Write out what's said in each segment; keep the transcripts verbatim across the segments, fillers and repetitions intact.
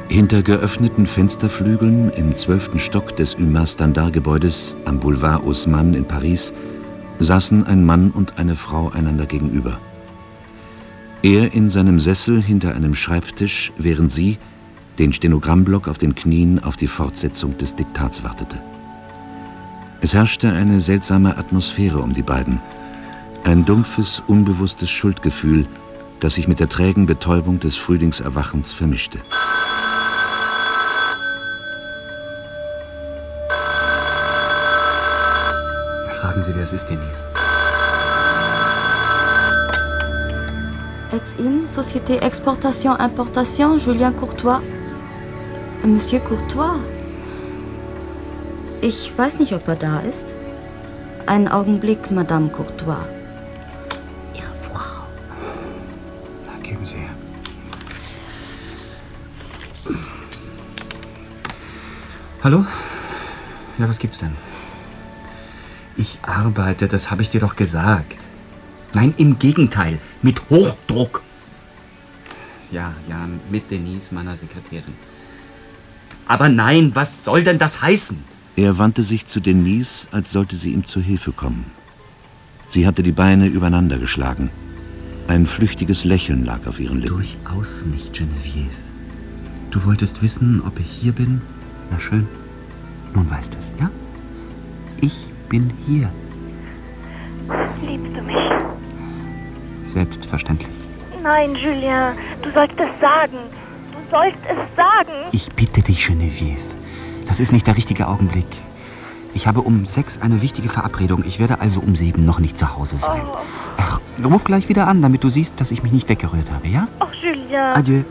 Hinter geöffneten Fensterflügeln im zwölften Stock des Humain Standard-Gebäudes am Boulevard Haussmann in Paris saßen ein Mann und eine Frau einander gegenüber. Er in seinem Sessel hinter einem Schreibtisch, während sie, den Stenogrammblock auf den Knien, auf die Fortsetzung des Diktats wartete. Es herrschte eine seltsame Atmosphäre um die beiden. Ein dumpfes, unbewusstes Schuldgefühl, das sich mit der trägen Betäubung des Frühlingserwachens vermischte. Fragen Sie, wer es ist, Denise. Ex-Im, Société Exportation Importation, Julien Courtois. Monsieur Courtois? Ich weiß nicht, ob er da ist. Einen Augenblick, Madame Courtois. Ihre Frau. Na, geben Sie her. Hallo? Ja, was gibt's denn? Ich arbeite, das habe ich dir doch gesagt. Nein, im Gegenteil, mit Hochdruck. Ja, ja, mit Denise, meiner Sekretärin. Aber nein, was soll denn das heißen? Er wandte sich zu Denise, als sollte sie ihm zu Hilfe kommen. Sie hatte die Beine übereinander geschlagen. Ein flüchtiges Lächeln lag auf ihren Lippen. Durchaus nicht, Geneviève. Du wolltest wissen, ob ich hier bin? Na schön. Nun weißt du es, ja? Ich bin hier. Liebst du mich? Selbstverständlich. Nein, Julien, du sollst es sagen. Du sollst es sagen. Ich bitte dich, Geneviève. Das ist nicht der richtige Augenblick. Ich habe um sechs eine wichtige Verabredung. Ich werde also um sieben noch nicht zu Hause sein. Oh. Ach, ruf gleich wieder an, damit du siehst, dass ich mich nicht weggerührt habe, ja? Ach, Julien. Adieu.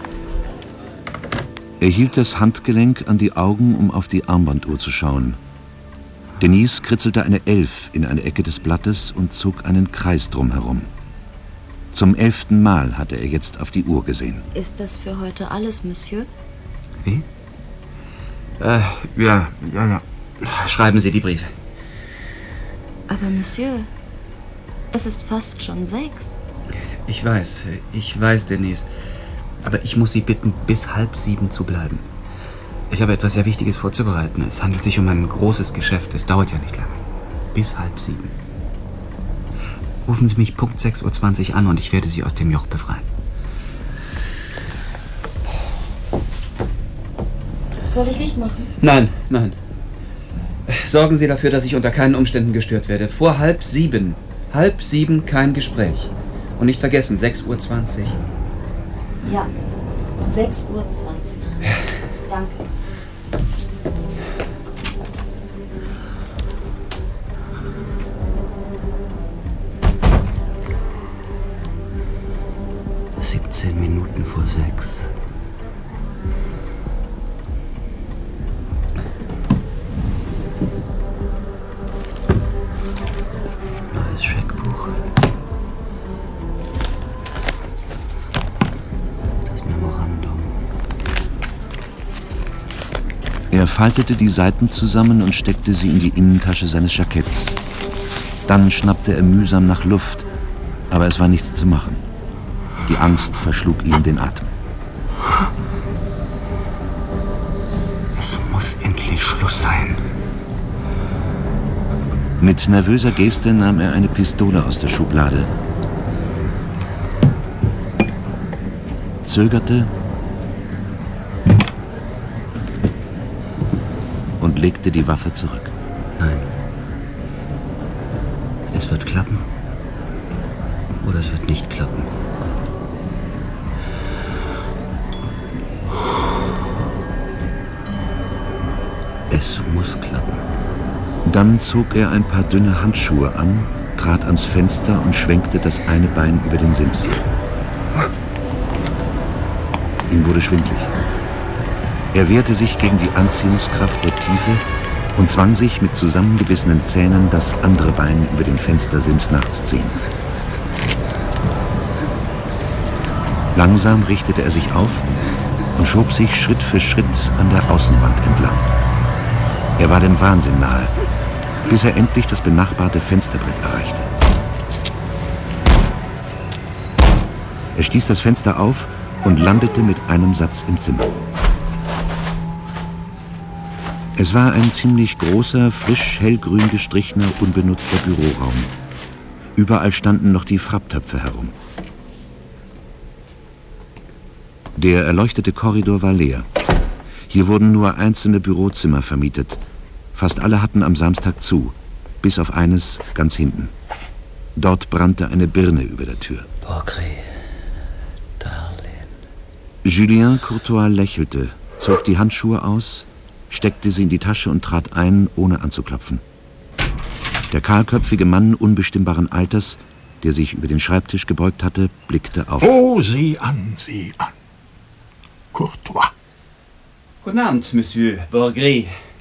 Er hielt das Handgelenk an die Augen, um auf die Armbanduhr zu schauen. Denise kritzelte eine Elf in eine Ecke des Blattes und zog einen Kreis drumherum. Zum elften Mal hatte er jetzt auf die Uhr gesehen. Ist das für heute alles, Monsieur? Wie? Äh, ja, ja, ja. Schreiben Sie die Briefe. Aber Monsieur, es ist fast schon sechs. Ich weiß, ich weiß, Denise. Aber ich muss Sie bitten, bis halb sieben zu bleiben. Ich habe etwas sehr Wichtiges vorzubereiten. Es handelt sich um ein großes Geschäft. Es dauert ja nicht lange. Bis halb sieben. Rufen Sie mich Punkt sechs Uhr zwanzig an und ich werde Sie aus dem Joch befreien. Soll ich Licht machen? Nein, nein. Sorgen Sie dafür, dass ich unter keinen Umständen gestört werde. Vor halb sieben. Halb sieben kein Gespräch. Und nicht vergessen, sechs Uhr zwanzig. Ja, sechs Uhr zwanzig. Danke. siebzehn Minuten vor sechs. Neues Scheckbuch. Das Memorandum. Er faltete die Seiten zusammen und steckte sie in die Innentasche seines Jacketts. Dann schnappte er mühsam nach Luft, aber es war nichts zu machen. Die Angst verschlug ihm den Atem. Es muss endlich Schluss sein. Mit nervöser Geste nahm er eine Pistole aus der Schublade, zögerte und legte die Waffe zurück. Nein. Es wird klappen. Oder es wird nicht klappen. Es muss klappen. Dann zog er ein paar dünne Handschuhe an, trat ans Fenster und schwenkte das eine Bein über den Sims. Ihm wurde schwindlig. Er wehrte sich gegen die Anziehungskraft der Tiefe und zwang sich mit zusammengebissenen Zähnen, das andere Bein über den Fenstersims nachzuziehen. Langsam richtete er sich auf und schob sich Schritt für Schritt an der Außenwand entlang. Er war dem Wahnsinn nahe, bis er endlich das benachbarte Fensterbrett erreichte. Er stieß das Fenster auf und landete mit einem Satz im Zimmer. Es war ein ziemlich großer, frisch hellgrün gestrichener, unbenutzter Büroraum. Überall standen noch die Frapptöpfe herum. Der erleuchtete Korridor war leer. Hier wurden nur einzelne Bürozimmer vermietet. Fast alle hatten am Samstag zu, bis auf eines ganz hinten. Dort brannte eine Birne über der Tür. Borgré, Darlene. Julien Courtois lächelte, zog die Handschuhe aus, steckte sie in die Tasche und trat ein, ohne anzuklopfen. Der kahlköpfige Mann unbestimmbaren Alters, der sich über den Schreibtisch gebeugt hatte, blickte auf. Oh, sieh an, sieh an. Courtois. Guten Abend, Monsieur Borgré.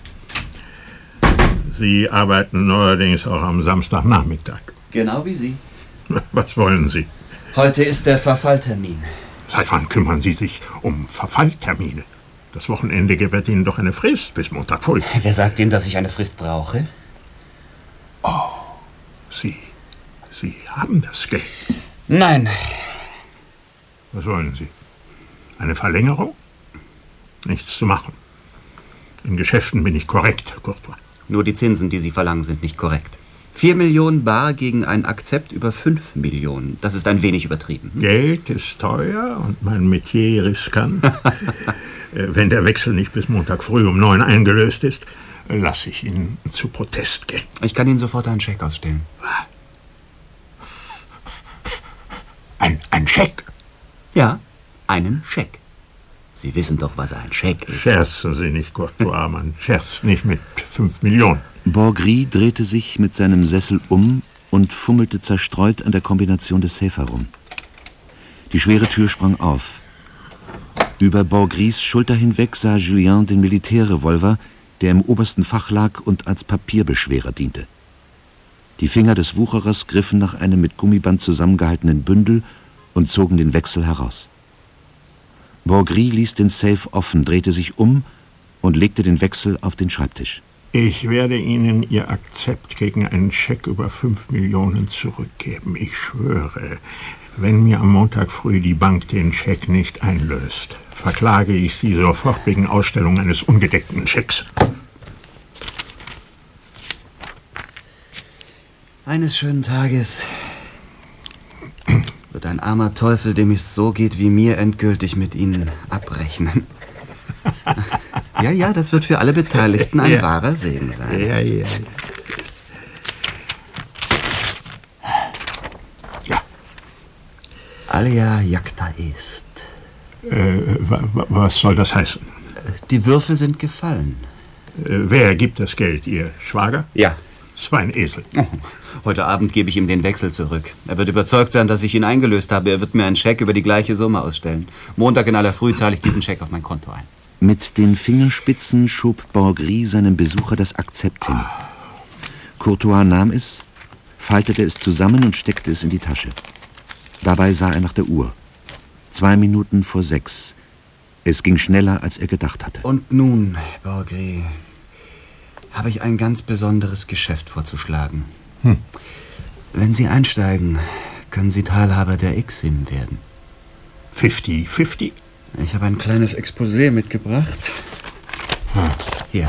Sie arbeiten neuerdings auch am Samstagnachmittag. Genau wie Sie. Was wollen Sie? Heute ist der Verfalltermin. Seit wann kümmern Sie sich um Verfalltermine? Das Wochenende gewährt Ihnen doch eine Frist bis Montag früh. Wer sagt Ihnen, dass ich eine Frist brauche? Oh, Sie, Sie haben das Geld. Nein. Was wollen Sie? Eine Verlängerung? Nichts zu machen. In Geschäften bin ich korrekt, Courtois. Nur die Zinsen, die Sie verlangen, sind nicht korrekt. Vier Millionen bar gegen ein Akzept über fünf Millionen. Das ist ein wenig übertrieben. Hm? Geld ist teuer und mein Metier riskant. Wenn der Wechsel nicht bis Montag früh um neun eingelöst ist, lasse ich ihn zu Protest gehen. Ich kann Ihnen sofort einen Scheck ausstellen. Ein, ein Scheck? Ja, einen Scheck. Sie wissen doch, was ein Scheck ist. Scherzen Sie nicht, Courtois. Man scherzt nicht mit fünf Millionen. Borgré drehte sich mit seinem Sessel um und fummelte zerstreut an der Kombination des Safe herum. Die schwere Tür sprang auf. Über Borgrys Schulter hinweg sah Julien den Militärrevolver, der im obersten Fach lag und als Papierbeschwerer diente. Die Finger des Wucherers griffen nach einem mit Gummiband zusammengehaltenen Bündel und zogen den Wechsel heraus. Borgré ließ den Safe offen, drehte sich um und legte den Wechsel auf den Schreibtisch. Ich werde Ihnen Ihr Akzept gegen einen Scheck über fünf Millionen zurückgeben. Ich schwöre, wenn mir am Montag früh die Bank den Scheck nicht einlöst, verklage ich Sie sofort wegen Ausstellung eines ungedeckten Schecks. Eines schönen Tages wird ein armer Teufel, dem es so geht wie mir, endgültig mit Ihnen abrechnen. Ja, ja, das wird für alle Beteiligten ein ja. wahrer Segen sein. Ja, ja, ja. Ja. Alia jacta est. Äh, was soll das heißen? Die Würfel sind gefallen. Äh, wer gibt das Geld? Ihr Schwager? Ja. Das war ein Esel. Oh, heute Abend gebe ich ihm den Wechsel zurück. Er wird überzeugt sein, dass ich ihn eingelöst habe. Er wird mir einen Scheck über die gleiche Summe ausstellen. Montag in aller Früh zahle ich diesen Scheck auf mein Konto ein. Mit den Fingerspitzen schob Borgré seinem Besucher das Akzept hin. Courtois nahm es, faltete es zusammen und steckte es in die Tasche. Dabei sah er nach der Uhr. Zwei Minuten vor sechs. Es ging schneller, als er gedacht hatte. Und nun, Borgré, habe ich ein ganz besonderes Geschäft vorzuschlagen. Hm. Wenn Sie einsteigen, können Sie Teilhaber der Exim werden. fünfzig fünfzig? Ich habe ein kleines Exposé mitgebracht. Hm. Hier.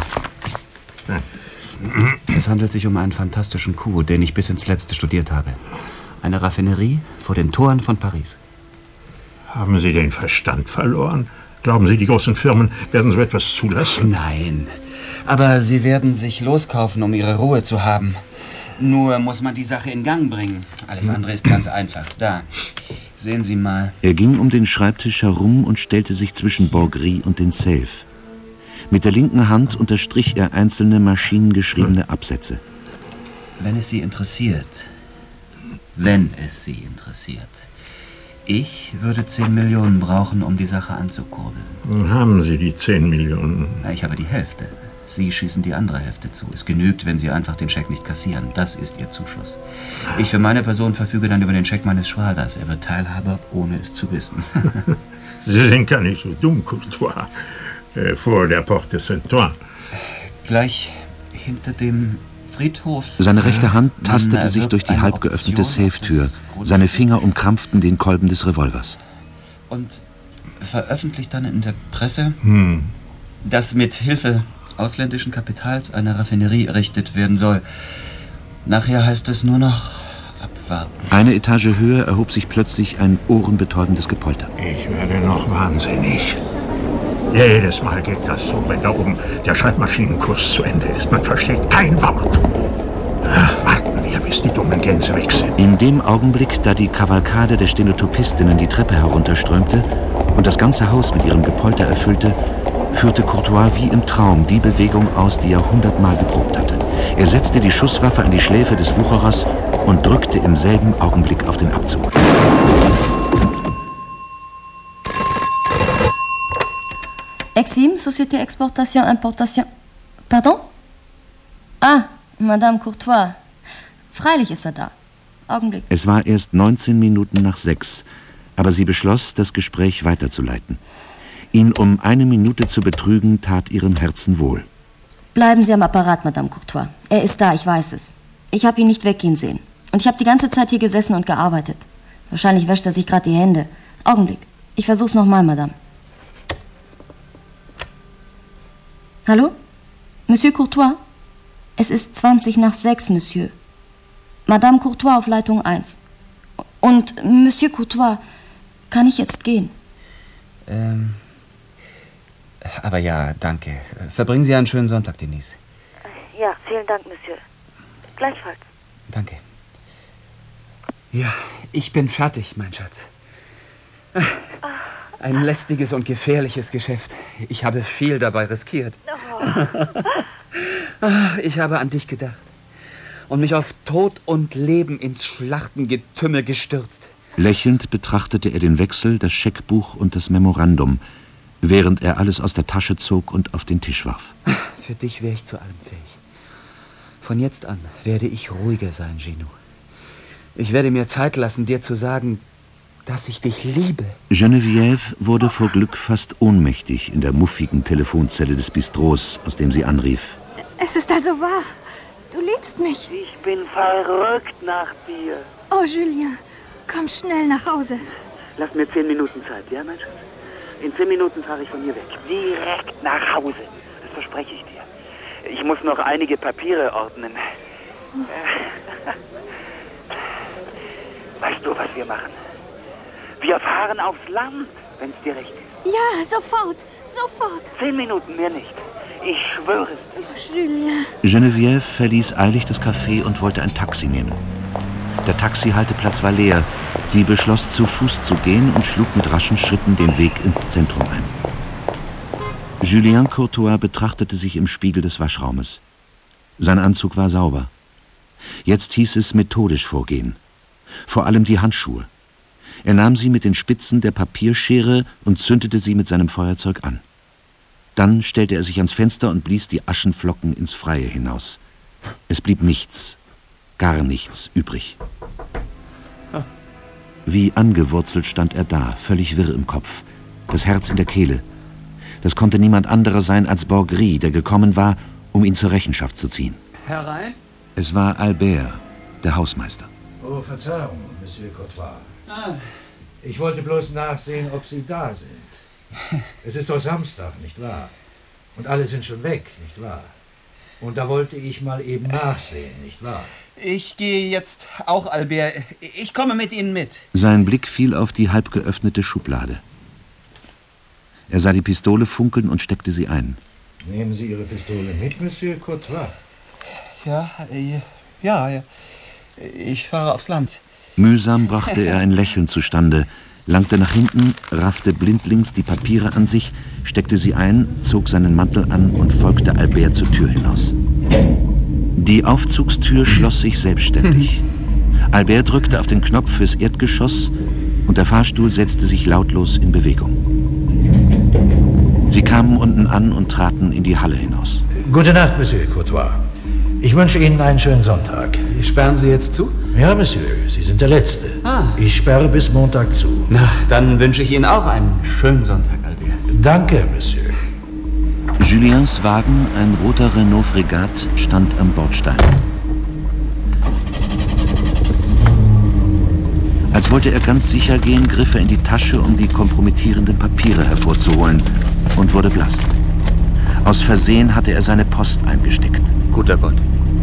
Hm. Es handelt sich um einen fantastischen Coup, den ich bis ins Letzte studiert habe. Eine Raffinerie vor den Toren von Paris. Haben Sie den Verstand verloren? Glauben Sie, die großen Firmen werden so etwas zulassen? Nein, aber sie werden sich loskaufen, um ihre Ruhe zu haben. Nur muss man die Sache in Gang bringen. Alles andere ist ganz einfach. Da, sehen Sie mal. Er ging um den Schreibtisch herum und stellte sich zwischen Borgré und den Safe. Mit der linken Hand unterstrich er einzelne maschinengeschriebene Absätze. Wenn es Sie interessiert, wenn es Sie interessiert, ich würde zehn Millionen brauchen, um die Sache anzukurbeln. Haben Sie die zehn Millionen? Na, ich habe die Hälfte. Sie schießen die andere Hälfte zu. Es genügt, wenn Sie einfach den Scheck nicht kassieren. Das ist Ihr Zuschuss. Ich für meine Person verfüge dann über den Scheck meines Schwagers. Er wird Teilhaber, ohne es zu wissen. Sie sind gar nicht so dumm, Courtois. Äh, vor der Porte Saint-Ouen. Gleich hinter dem Friedhof. Seine rechte Hand tastete sich durch die halb geöffnete Safe-Tür. Seine Finger umkrampften den Kolben des Revolvers. Und veröffentlicht dann in der Presse, Hm. dass mit Hilfe ausländischen Kapitals eine Raffinerie errichtet werden soll. Nachher heißt es nur noch abwarten. Eine Etage höher erhob sich plötzlich ein ohrenbetäubendes Gepolter. Ich werde noch wahnsinnig. Jedes Mal geht das so, wenn da oben der Schreibmaschinenkurs zu Ende ist. Man versteht kein Wort. Ach, warten wir, bis die dummen Gänse weg sind. In dem Augenblick, da die Kavalkade der Stenotopistinnen die Treppe herunterströmte und das ganze Haus mit ihrem Gepolter erfüllte, führte Courtois wie im Traum die Bewegung aus, die er hundertmal geprobt hatte. Er setzte die Schusswaffe an die Schläfe des Wucherers und drückte im selben Augenblick auf den Abzug. Exim, Société Exportation, Importation. Pardon? Ah, Madame Courtois. Freilich ist er da. Augenblick. Es war erst neunzehn Minuten nach sechs, aber sie beschloss, das Gespräch weiterzuleiten. Ihn um eine Minute zu betrügen, tat ihrem Herzen wohl. Bleiben Sie am Apparat, Madame Courtois. Er ist da, ich weiß es. Ich habe ihn nicht weggehen sehen. Und ich habe die ganze Zeit hier gesessen und gearbeitet. Wahrscheinlich wäscht er sich gerade die Hände. Augenblick. Ich versuch's nochmal, Madame. Hallo? Monsieur Courtois? Es ist zwanzig nach sechs, Monsieur. Madame Courtois auf Leitung eins. Und Monsieur Courtois, kann ich jetzt gehen? Ähm... Aber ja, danke. Verbringen Sie einen schönen Sonntag, Denise. Ja, vielen Dank, Monsieur. Gleichfalls. Danke. Ja, ich bin fertig, mein Schatz. Ein lästiges und gefährliches Geschäft. Ich habe viel dabei riskiert. Ich habe an dich gedacht und mich auf Tod und Leben ins Schlachtengetümmel gestürzt. Lächelnd betrachtete er den Wechsel, das Scheckbuch und das Memorandum, während er alles aus der Tasche zog und auf den Tisch warf. Für dich wäre ich zu allem fähig. Von jetzt an werde ich ruhiger sein, Ginou. Ich werde mir Zeit lassen, dir zu sagen, dass ich dich liebe. Geneviève wurde vor Glück fast ohnmächtig in der muffigen Telefonzelle des Bistros, aus dem sie anrief. Es ist also wahr. Du liebst mich. Ich bin verrückt nach dir. Oh, Julien, komm schnell nach Hause. Lass mir zehn Minuten Zeit, ja, mein Schatz? In zehn Minuten fahre ich von hier weg. Direkt nach Hause. Das verspreche ich dir. Ich muss noch einige Papiere ordnen. Oh. Weißt du, was wir machen? Wir fahren aufs Land, wenn es dir recht ist. Ja, sofort, sofort. Zehn Minuten, mehr nicht. Ich schwöre es. Oh, Julien. Geneviève verließ eilig das Café und wollte ein Taxi nehmen. Der Taxihalteplatz war leer. Sie beschloss, zu Fuß zu gehen und schlug mit raschen Schritten den Weg ins Zentrum ein. Julien Courtois betrachtete sich im Spiegel des Waschraumes. Sein Anzug war sauber. Jetzt hieß es methodisch vorgehen. Vor allem die Handschuhe. Er nahm sie mit den Spitzen der Papierschere und zündete sie mit seinem Feuerzeug an. Dann stellte er sich ans Fenster und blies die Aschenflocken ins Freie hinaus. Es blieb nichts, gar nichts übrig. Wie angewurzelt stand er da, völlig wirr im Kopf, das Herz in der Kehle. Das konnte niemand anderer sein als Borgris, der gekommen war, um ihn zur Rechenschaft zu ziehen. Herein? Es war Albert, der Hausmeister. Oh, Verzeihung, Monsieur Courtois. Ah. Ich wollte bloß nachsehen, ob Sie da sind. Es ist doch Samstag, nicht wahr? Und alle sind schon weg, nicht wahr? Und da wollte ich mal eben nachsehen, nicht wahr? Ich gehe jetzt auch, Albert. Ich komme mit Ihnen mit. Sein Blick fiel auf die halb geöffnete Schublade. Er sah die Pistole funkeln und steckte sie ein. Nehmen Sie Ihre Pistole mit, Monsieur Courtois? Ja, äh, ja, ja. Ich fahre aufs Land. Mühsam brachte er ein Lächeln zustande, langte nach hinten, raffte blindlings die Papiere an sich, steckte sie ein, zog seinen Mantel an und folgte Albert zur Tür hinaus. Die Aufzugstür schloss sich selbstständig. Albert drückte auf den Knopf fürs Erdgeschoss und der Fahrstuhl setzte sich lautlos in Bewegung. Sie kamen unten an und traten in die Halle hinaus. Gute Nacht, Monsieur Courtois. Ich wünsche Ihnen einen schönen Sonntag. Sperren Sie jetzt zu? Ja, Monsieur, Sie sind der Letzte. Ah. Ich sperre bis Montag zu. Na, dann wünsche ich Ihnen auch einen schönen Sonntag, Albert. Danke, Monsieur. Juliens Wagen, ein roter Renault Frégate, stand am Bordstein. Als wollte er ganz sicher gehen, griff er in die Tasche, um die kompromittierenden Papiere hervorzuholen, und wurde blass. Aus Versehen hatte er seine Post eingesteckt. Guter Gott.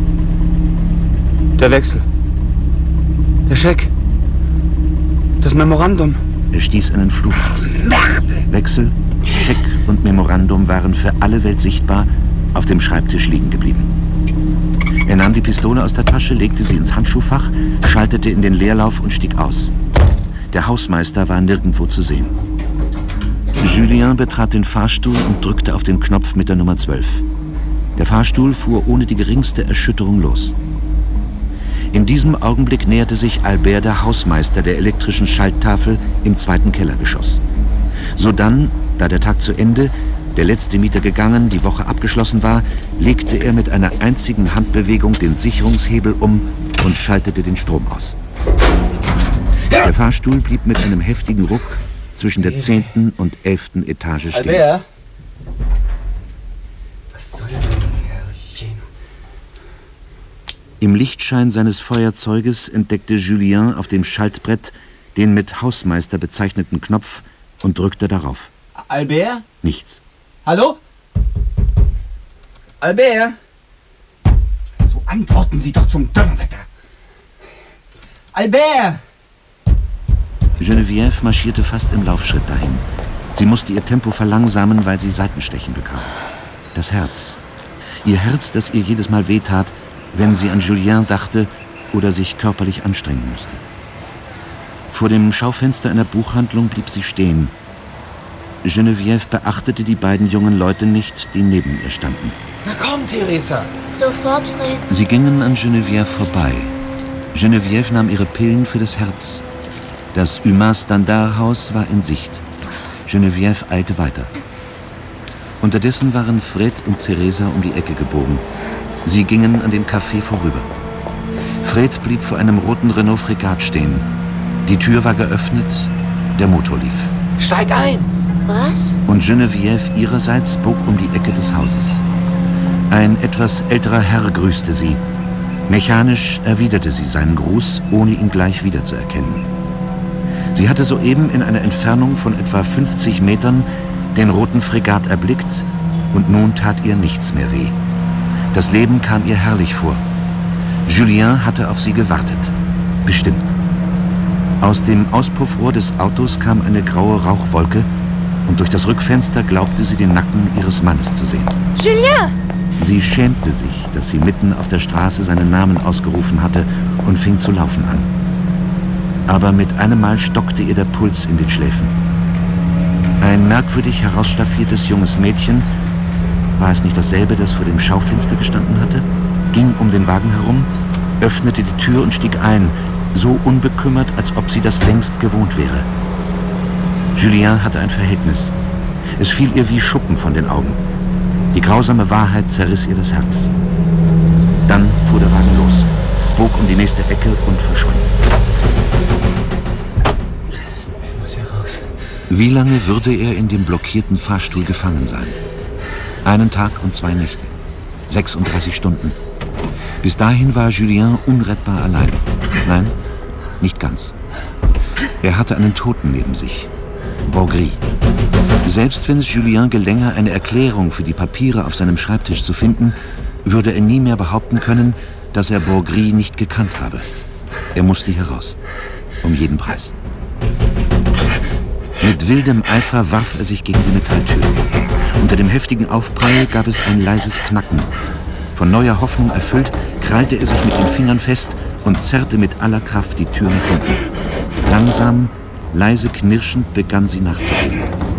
Der Wechsel. Der Scheck. Das Memorandum. Er stieß einen Fluch aus. Wechsel, Scheck und Memorandum waren für alle Welt sichtbar auf dem Schreibtisch liegen geblieben. Er nahm die Pistole aus der Tasche, legte sie ins Handschuhfach, schaltete in den Leerlauf und stieg aus. Der Hausmeister war nirgendwo zu sehen. Julien betrat den Fahrstuhl und drückte auf den Knopf mit der Nummer zwölf. Der Fahrstuhl fuhr ohne die geringste Erschütterung los. In diesem Augenblick näherte sich Albert, der Hausmeister der elektrischen Schalttafel im zweiten Kellergeschoss. Sodann, da der Tag zu Ende, der letzte Mieter gegangen, die Woche abgeschlossen war, legte er mit einer einzigen Handbewegung den Sicherungshebel um und schaltete den Strom aus. Der Fahrstuhl blieb mit einem heftigen Ruck zwischen der zehnten und elften Etage stehen. Albert? Was soll denn, Herr Jeno? Im Lichtschein seines Feuerzeuges entdeckte Julien auf dem Schaltbrett den mit Hausmeister bezeichneten Knopf und drückte darauf. Albert? Nichts. Hallo? Albert? So antworten Sie doch zum Donnerwetter. Albert! Geneviève marschierte fast im Laufschritt dahin. Sie musste ihr Tempo verlangsamen, weil sie Seitenstechen bekam. Das Herz. Ihr Herz, das ihr jedes Mal wehtat, wenn sie an Julien dachte oder sich körperlich anstrengen musste. Vor dem Schaufenster einer Buchhandlung blieb sie stehen. Geneviève beachtete die beiden jungen Leute nicht, die neben ihr standen. Na komm, Theresa. Sofort, Fred. Sie gingen an Geneviève vorbei. Geneviève nahm ihre Pillen für das Herz. Das Humain-Standard-Haus war in Sicht. Geneviève eilte weiter. Unterdessen waren Fred und Theresa um die Ecke gebogen. Sie gingen an dem Café vorüber. Fred blieb vor einem roten Renault Fregat stehen. Die Tür war geöffnet, der Motor lief. Steig ein! Was? Und Geneviève ihrerseits bog um die Ecke des Hauses. Ein etwas älterer Herr grüßte sie. Mechanisch erwiderte sie seinen Gruß, ohne ihn gleich wiederzuerkennen. Sie hatte soeben in einer Entfernung von etwa fünfzig Metern den roten Fregat erblickt und nun tat ihr nichts mehr weh. Das Leben kam ihr herrlich vor. Julien hatte auf sie gewartet. Bestimmt. Aus dem Auspuffrohr des Autos kam eine graue Rauchwolke und durch das Rückfenster glaubte sie den Nacken ihres Mannes zu sehen. Julien! Sie schämte sich, dass sie mitten auf der Straße seinen Namen ausgerufen hatte und fing zu laufen an. Aber mit einem Mal stockte ihr der Puls in den Schläfen. Ein merkwürdig herausstaffiertes junges Mädchen, war es nicht dasselbe, das vor dem Schaufenster gestanden hatte, ging um den Wagen herum, öffnete die Tür und stieg ein, so unbekümmert, als ob sie das längst gewohnt wäre. Julien hatte ein Verhältnis. Es fiel ihr wie Schuppen von den Augen. Die grausame Wahrheit zerriss ihr das Herz. Dann fuhr der Wagen los, bog um die nächste Ecke und verschwand. Ich muss hier raus. Wie lange würde er in dem blockierten Fahrstuhl gefangen sein? Einen Tag und zwei Nächte. sechsunddreißig Stunden. Bis dahin war Julien unrettbar allein. Nein, nicht ganz. Er hatte einen Toten neben sich. Bourgris. Selbst wenn es Julien gelänge, eine Erklärung für die Papiere auf seinem Schreibtisch zu finden, würde er nie mehr behaupten können, dass er Bourgris nicht gekannt habe. Er musste hier raus. Um jeden Preis. Mit wildem Eifer warf er sich gegen die Metalltür. Unter dem heftigen Aufprall gab es ein leises Knacken. Von neuer Hoffnung erfüllt, krallte er sich mit den Fingern fest und zerrte mit aller Kraft die Tür nach unten. Langsam, leise knirschend begann sie nachzugeben.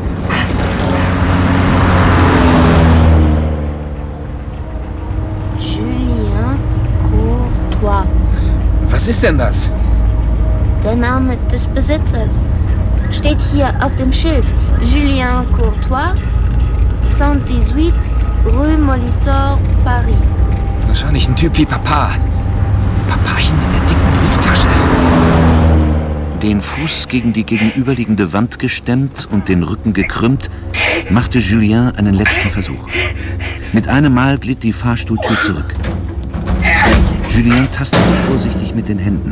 Julien Courtois. Was ist denn das? Der Name des Besitzers. Steht hier auf dem Schild. Julien Courtois, cent dix-huit Rue Molitor, Paris. Wahrscheinlich ein Typ wie Papa. Papachen mit der dicken Brieftasche. Den Fuß gegen die gegenüberliegende Wand gestemmt und den Rücken gekrümmt, machte Julien einen letzten Versuch. Mit einem Mal glitt die Fahrstuhltür zurück. Julien tastete vorsichtig mit den Händen.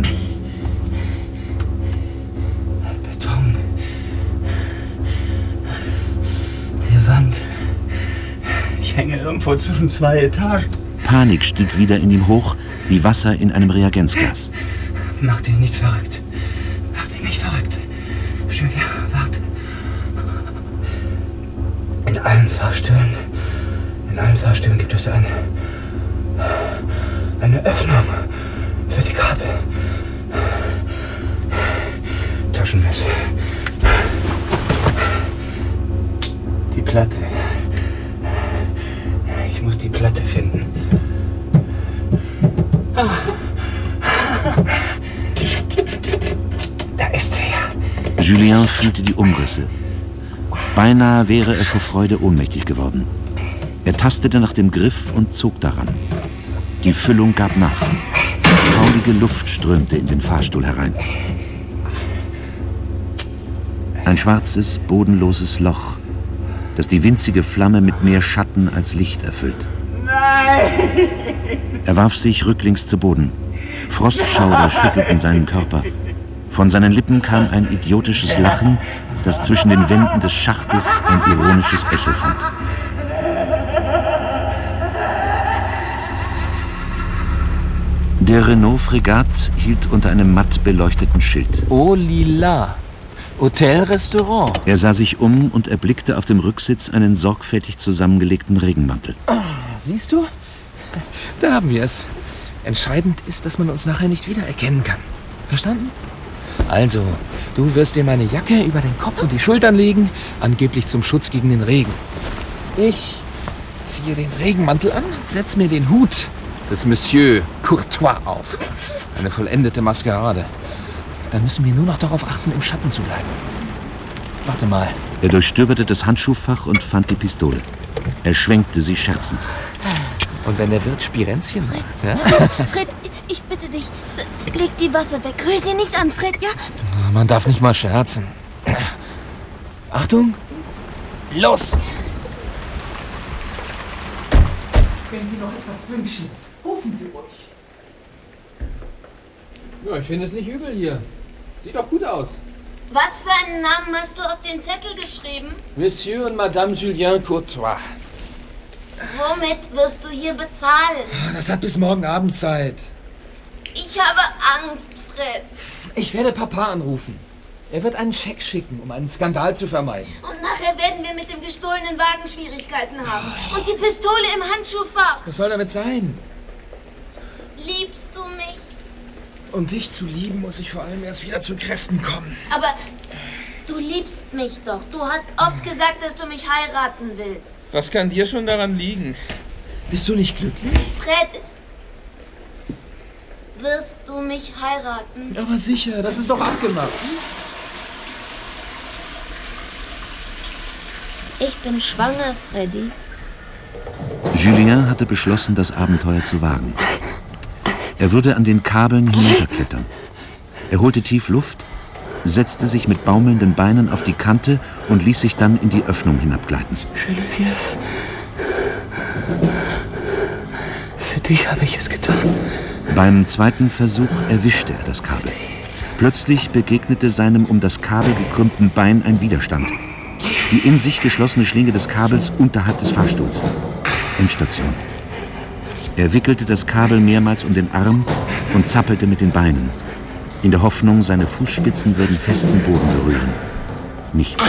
Beton. Die Wand. Ich Ich hänge irgendwo zwischen zwei Etagen. Panik stieg wieder in ihm hoch, wie Wasser in einem Reagenzglas. Mach dich nicht verrückt. Mach dich nicht verrückt. Julia, warte. In allen Fahrstühlen, in allen Fahrstühlen gibt es eine, eine Öffnung für die Kabel. Taschenmesser. Die Platte. Ich muss die Platte finden. Da ist sie ja. Julien fühlte die Umrisse. Beinahe wäre er vor Freude ohnmächtig geworden. Er tastete nach dem Griff und zog daran. Die Füllung gab nach. Faulige Luft strömte in den Fahrstuhl herein. Ein schwarzes, bodenloses Loch, das die winzige Flamme mit mehr Schatten als Licht erfüllt. Nein! Er warf sich rücklings zu Boden. Frostschauder schüttelten seinen Körper. Von seinen Lippen kam ein idiotisches Lachen, das zwischen den Wänden des Schachtes ein ironisches Echo fand. Der Renault Fregat hielt unter einem matt beleuchteten Schild. Oh lila, Hotel-Restaurant. Er sah sich um und erblickte auf dem Rücksitz einen sorgfältig zusammengelegten Regenmantel. Oh, siehst du? Da haben wir es. Entscheidend ist, dass man uns nachher nicht wiedererkennen kann. Verstanden? Also, du wirst dir meine Jacke über den Kopf und die Schultern legen, angeblich zum Schutz gegen den Regen. Ich ziehe den Regenmantel an und setze mir den Hut des Monsieur Courtois auf. Eine vollendete Maskerade. Dann müssen wir nur noch darauf achten, im Schatten zu bleiben. Warte mal. Er durchstöberte das Handschuhfach und fand die Pistole. Er schwenkte sie scherzend. Und wenn der Wirt Spirenzchen Fred, ja? Fred, Fred, ich bitte dich, leg die Waffe weg. Rühr sie nicht an, Fred, ja? Man darf nicht mal scherzen. Achtung! Los! Wenn Sie noch etwas wünschen, rufen Sie ruhig. Ja, ich finde es nicht übel hier. Sieht doch gut aus. Was für einen Namen hast du auf den Zettel geschrieben? Monsieur und Madame Julien Courtois. Womit wirst du hier bezahlen? Das hat bis morgen Abend Zeit. Ich habe Angst, Fred. Ich werde Papa anrufen. Er wird einen Scheck schicken, um einen Skandal zu vermeiden. Und nachher werden wir mit dem gestohlenen Wagen Schwierigkeiten haben. Und die Pistole im Handschuhfach. Was soll damit sein? Liebst du mich? Um dich zu lieben, muss ich vor allem erst wieder zu Kräften kommen. Aber du liebst mich doch. Du hast oft gesagt, dass du mich heiraten willst. Was kann dir schon daran liegen? Bist du nicht glücklich? Fred, wirst du mich heiraten? Aber sicher, das ist doch abgemacht. Ich bin schwanger, Freddy. Julien hatte beschlossen, das Abenteuer zu wagen. Er würde an den Kabeln hinunterklettern. Er holte tief Luft, setzte sich mit baumelnden Beinen auf die Kante und ließ sich dann in die Öffnung hinabgleiten. Geneviève, für dich habe ich es getan. Beim zweiten Versuch erwischte er das Kabel. Plötzlich begegnete seinem um das Kabel gekrümmten Bein ein Widerstand. Die in sich geschlossene Schlinge des Kabels unterhalb des Fahrstuhls. Endstation. Er wickelte das Kabel mehrmals um den Arm und zappelte mit den Beinen, in der Hoffnung, seine Fußspitzen würden festen Boden berühren. Nichts.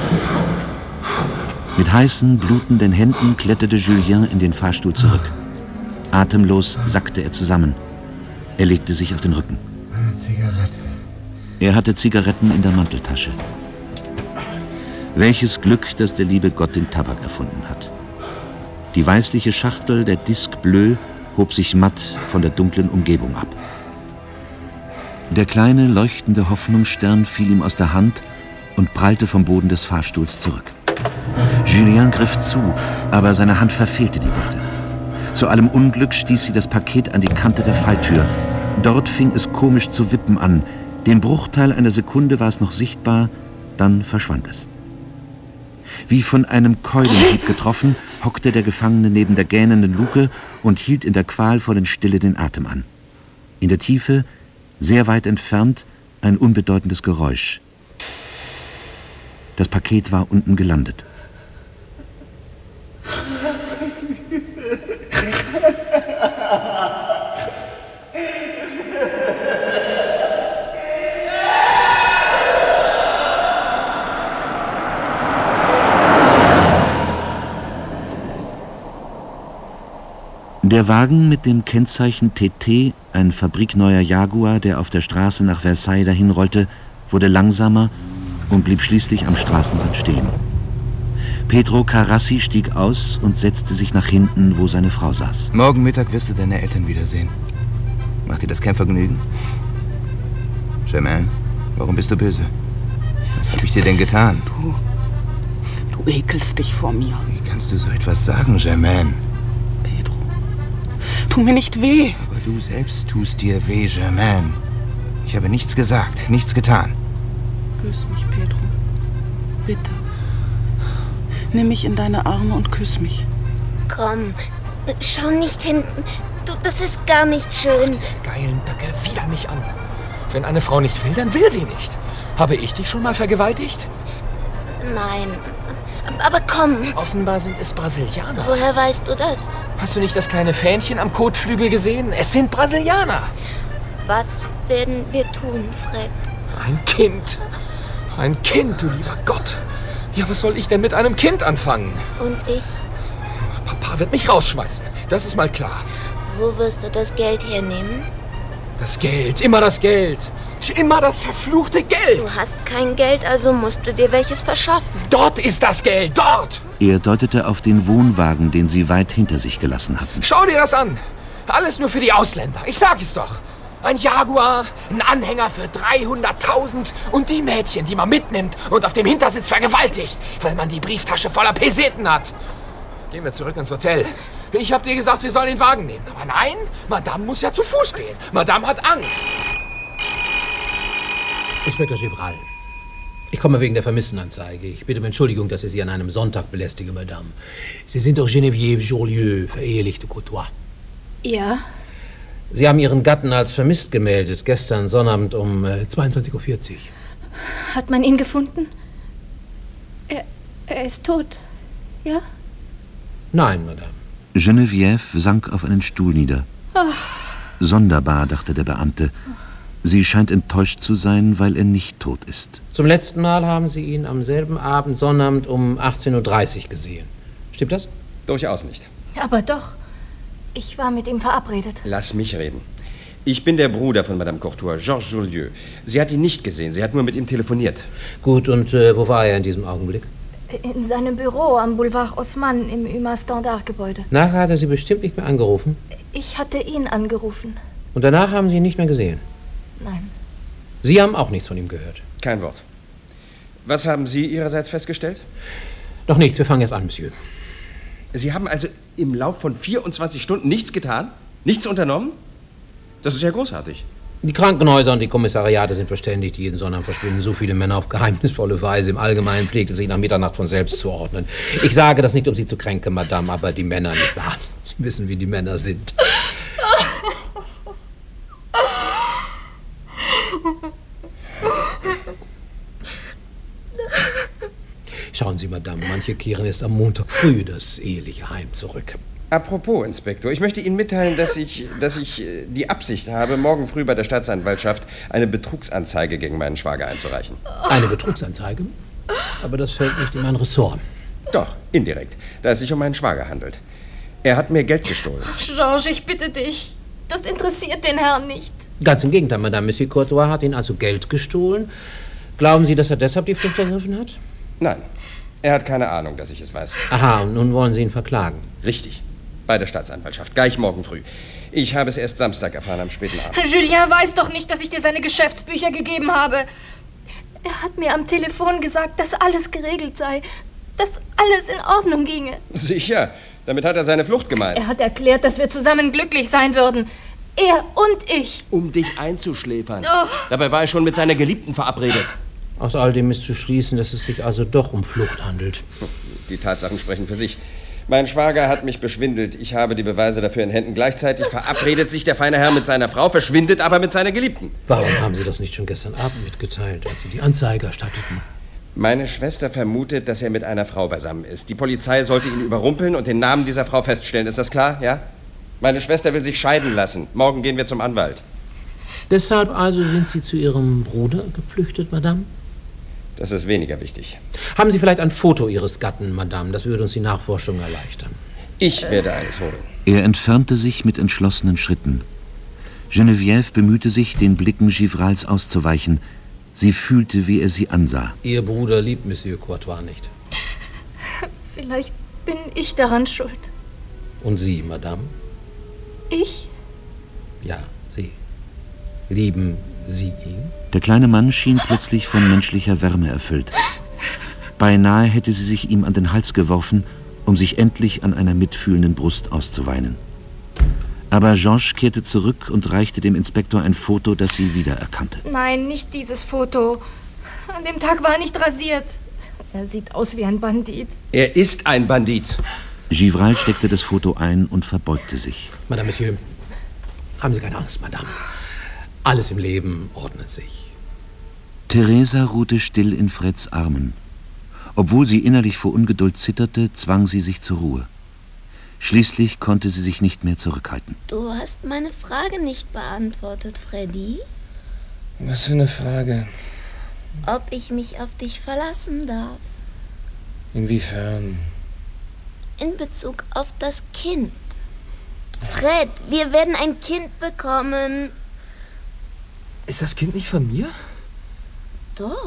Mit heißen, blutenden Händen kletterte Julien in den Fahrstuhl zurück. Atemlos sackte er zusammen. Er legte sich auf den Rücken. Eine Zigarette. Er hatte Zigaretten in der Manteltasche. Welches Glück, dass der liebe Gott den Tabak erfunden hat. Die weißliche Schachtel der Disque Bleue hob sich matt von der dunklen Umgebung ab. Der kleine, leuchtende Hoffnungsstern fiel ihm aus der Hand und prallte vom Boden des Fahrstuhls zurück. Julien griff zu, aber seine Hand verfehlte die Beute. Zu allem Unglück stieß sie das Paket an die Kante der Falltür. Dort fing es komisch zu wippen an. Den Bruchteil einer Sekunde war es noch sichtbar, dann verschwand es. Wie von einem Keulenhieb getroffen, hockte der Gefangene neben der gähnenden Luke und hielt in der qualvollen Stille den Atem an. In der Tiefe, sehr weit entfernt, ein unbedeutendes Geräusch. Das Paket war unten gelandet. Der Wagen mit dem Kennzeichen T T, ein fabrikneuer Jaguar, der auf der Straße nach Versailles dahinrollte, wurde langsamer und blieb schließlich am Straßenrand stehen. Pedro Carrassi stieg aus und setzte sich nach hinten, wo seine Frau saß. Morgen Mittag wirst du deine Eltern wiedersehen. Macht dir das kein Vergnügen? Germaine, warum bist du böse? Was habe ich dir denn getan? Du, du ekelst dich vor mir. Wie kannst du so etwas sagen, Germaine? Pedro, tu mir nicht weh. Aber du selbst tust dir weh, Germaine. Ich habe nichts gesagt, nichts getan. Küss mich, Pedro. Bitte. Nimm mich in deine Arme und küss mich. Komm, schau nicht hinten. Du, das ist gar nicht schön. Diese geilen Böcke widern mich an. Wenn eine Frau nicht will, dann will sie nicht. Habe ich dich schon mal vergewaltigt? Nein. Aber komm. Offenbar sind es Brasilianer. Woher weißt du das? Hast du nicht das kleine Fähnchen am Kotflügel gesehen? Es sind Brasilianer. Was werden wir tun, Fred? Ein Kind. Ein Kind, du lieber Gott. Ja, was soll ich denn mit einem Kind anfangen? Und ich? Papa wird mich rausschmeißen. Das ist mal klar. Wo wirst du das Geld hernehmen? Das Geld, immer das Geld. Immer das verfluchte Geld. Du hast kein Geld, also musst du dir welches verschaffen. Dort ist das Geld, dort. Er deutete auf den Wohnwagen, den sie weit hinter sich gelassen hatten. Schau dir das an. Alles nur für die Ausländer. Ich sag es doch. Ein Jaguar, ein Anhänger für dreihunderttausend und die Mädchen, die man mitnimmt und auf dem Hintersitz vergewaltigt, weil man die Brieftasche voller Peseten hat. Gehen wir zurück ins Hotel. Ich hab dir gesagt, wir sollen den Wagen nehmen. Aber nein, Madame muss ja zu Fuß gehen. Madame hat Angst. Inspektor Givral, ich komme wegen der Vermisstenanzeige. Ich bitte um Entschuldigung, dass ich Sie an einem Sonntag belästige, Madame. Sie sind doch Geneviève Jolieu, verehelichte Courtois. Ja. Sie haben Ihren Gatten als vermisst gemeldet, gestern Sonnabend um äh, zweiundzwanzig Uhr vierzig. Hat man ihn gefunden? Er, er ist tot, ja? Nein, Madame. Geneviève sank auf einen Stuhl nieder. Ach. Sonderbar, dachte der Beamte. Sie scheint enttäuscht zu sein, weil er nicht tot ist. Zum letzten Mal haben Sie ihn am selben Abend, Sonnabend um achtzehn Uhr dreißig gesehen. Stimmt das? Durchaus nicht. Aber doch. Ich war mit ihm verabredet. Lass mich reden. Ich bin der Bruder von Madame Courtois, Georges Jolieu. Sie hat ihn nicht gesehen, sie hat nur mit ihm telefoniert. Gut, und äh, wo war er in diesem Augenblick? In seinem Büro am Boulevard Haussmann im Huma Standard-Gebäude. Nachher hat er Sie bestimmt nicht mehr angerufen? Ich hatte ihn angerufen. Und danach haben Sie ihn nicht mehr gesehen? Nein. Sie haben auch nichts von ihm gehört? Kein Wort. Was haben Sie Ihrerseits festgestellt? Noch nichts, wir fangen jetzt an, Monsieur. Sie haben also im Lauf von vierundzwanzig Stunden nichts getan? Nichts unternommen? Das ist ja großartig. Die Krankenhäuser und die Kommissariate sind verständigt. Jeden Sonnabend verschwinden so viele Männer auf geheimnisvolle Weise. Im Allgemeinen pflegt es sich nach Mitternacht von selbst zu ordnen. Ich sage das nicht, um Sie zu kränken, Madame, aber die Männer nicht wahr. Sie wissen, wie die Männer sind. Schauen Sie, Madame, manche kehren erst am Montag früh das eheliche Heim zurück. Apropos, Inspektor, ich möchte Ihnen mitteilen, dass ich, dass ich die Absicht habe, morgen früh bei der Staatsanwaltschaft eine Betrugsanzeige gegen meinen Schwager einzureichen. Eine Betrugsanzeige? Aber das fällt nicht in mein Ressort. Doch, indirekt, da es sich um meinen Schwager handelt. Er hat mir Geld gestohlen. Georges, ich bitte dich. Das interessiert den Herrn nicht. Ganz im Gegenteil, Madame. Monsieur Courtois hat Ihnen also Geld gestohlen. Glauben Sie, dass er deshalb die Flucht ergriffen hat? Nein, er hat keine Ahnung, dass ich es weiß. Aha, und nun wollen Sie ihn verklagen? Richtig, bei der Staatsanwaltschaft, gleich morgen früh. Ich habe es erst Samstag erfahren, am späten Abend. Julien weiß doch nicht, dass ich dir seine Geschäftsbücher gegeben habe. Er hat mir am Telefon gesagt, dass alles geregelt sei, dass alles in Ordnung ginge. Sicher, damit hat er seine Flucht gemeint. Er hat erklärt, dass wir zusammen glücklich sein würden. Er und ich. Um dich einzuschläfern. Oh. Dabei war er schon mit seiner Geliebten verabredet. Aus all dem ist zu schließen, dass es sich also doch um Flucht handelt. Die Tatsachen sprechen für sich. Mein Schwager hat mich beschwindelt. Ich habe die Beweise dafür in Händen. Gleichzeitig verabredet sich der feine Herr mit seiner Frau, verschwindet aber mit seiner Geliebten. Warum haben Sie das nicht schon gestern Abend mitgeteilt, als Sie die Anzeige erstatteten? Meine Schwester vermutet, dass er mit einer Frau beisammen ist. Die Polizei sollte ihn überrumpeln und den Namen dieser Frau feststellen. Ist das klar, ja? Meine Schwester will sich scheiden lassen. Morgen gehen wir zum Anwalt. Deshalb also sind Sie zu Ihrem Bruder geflüchtet, Madame? Das ist weniger wichtig. Haben Sie vielleicht ein Foto Ihres Gatten, Madame? Das würde uns die Nachforschung erleichtern. Ich werde eins holen. Er entfernte sich mit entschlossenen Schritten. Geneviève bemühte sich, den Blicken Givrals auszuweichen. Sie fühlte, wie er sie ansah. Ihr Bruder liebt Monsieur Courtois nicht. Vielleicht bin ich daran schuld. Und Sie, Madame? Ich? Ja, Sie. Lieben Sie ihn? Der kleine Mann schien plötzlich von menschlicher Wärme erfüllt. Beinahe hätte sie sich ihm an den Hals geworfen, um sich endlich an einer mitfühlenden Brust auszuweinen. Aber Georges kehrte zurück und reichte dem Inspektor ein Foto, das sie wiedererkannte. Nein, nicht dieses Foto. An dem Tag war er nicht rasiert. Er sieht aus wie ein Bandit. Er ist ein Bandit. Givral steckte das Foto ein und verbeugte sich. Madame, Monsieur, haben Sie keine Angst, Madame. Alles im Leben ordnet sich. Theresa ruhte still in Freds Armen. Obwohl sie innerlich vor Ungeduld zitterte, zwang sie sich zur Ruhe. Schließlich konnte sie sich nicht mehr zurückhalten. Du hast meine Frage nicht beantwortet, Freddy. Was für eine Frage? Ob ich mich auf dich verlassen darf. Inwiefern? In Bezug auf das Kind. Fred, wir werden ein Kind bekommen. Ist das Kind nicht von mir? Doch.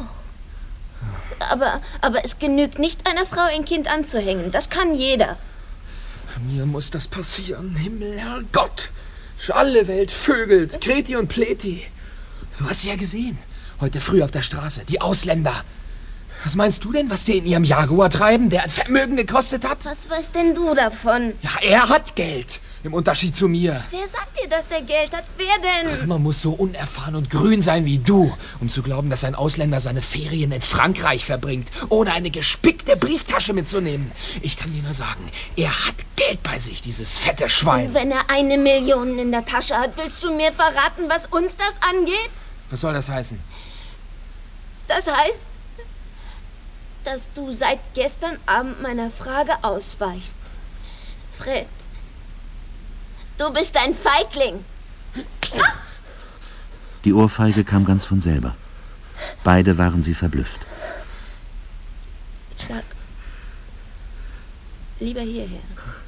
Aber, aber es genügt nicht, einer Frau ein Kind anzuhängen. Das kann jeder. Mir muss das passieren. Himmel, Herrgott. Alle Welt vögelt. Kreti und Pleti. Du hast sie ja gesehen. Heute früh auf der Straße. Die Ausländer. Was meinst du denn, was die in ihrem Jaguar treiben, der ein Vermögen gekostet hat? Was weißt denn du davon? Ja, er hat Geld. Im Unterschied zu mir. Wer sagt dir, dass er Geld hat? Wer denn? Man muss so unerfahren und grün sein wie du, um zu glauben, dass ein Ausländer seine Ferien in Frankreich verbringt, ohne eine gespickte Brieftasche mitzunehmen. Ich kann dir nur sagen, er hat Geld bei sich, dieses fette Schwein. Und wenn er eine Million in der Tasche hat, willst du mir verraten, was uns das angeht? Was soll das heißen? Das heißt, dass du seit gestern Abend meiner Frage ausweichst. Fred, du bist ein Feigling. Die Ohrfeige kam ganz von selber. Beide waren sie verblüfft. Schlag. Lieber hierher.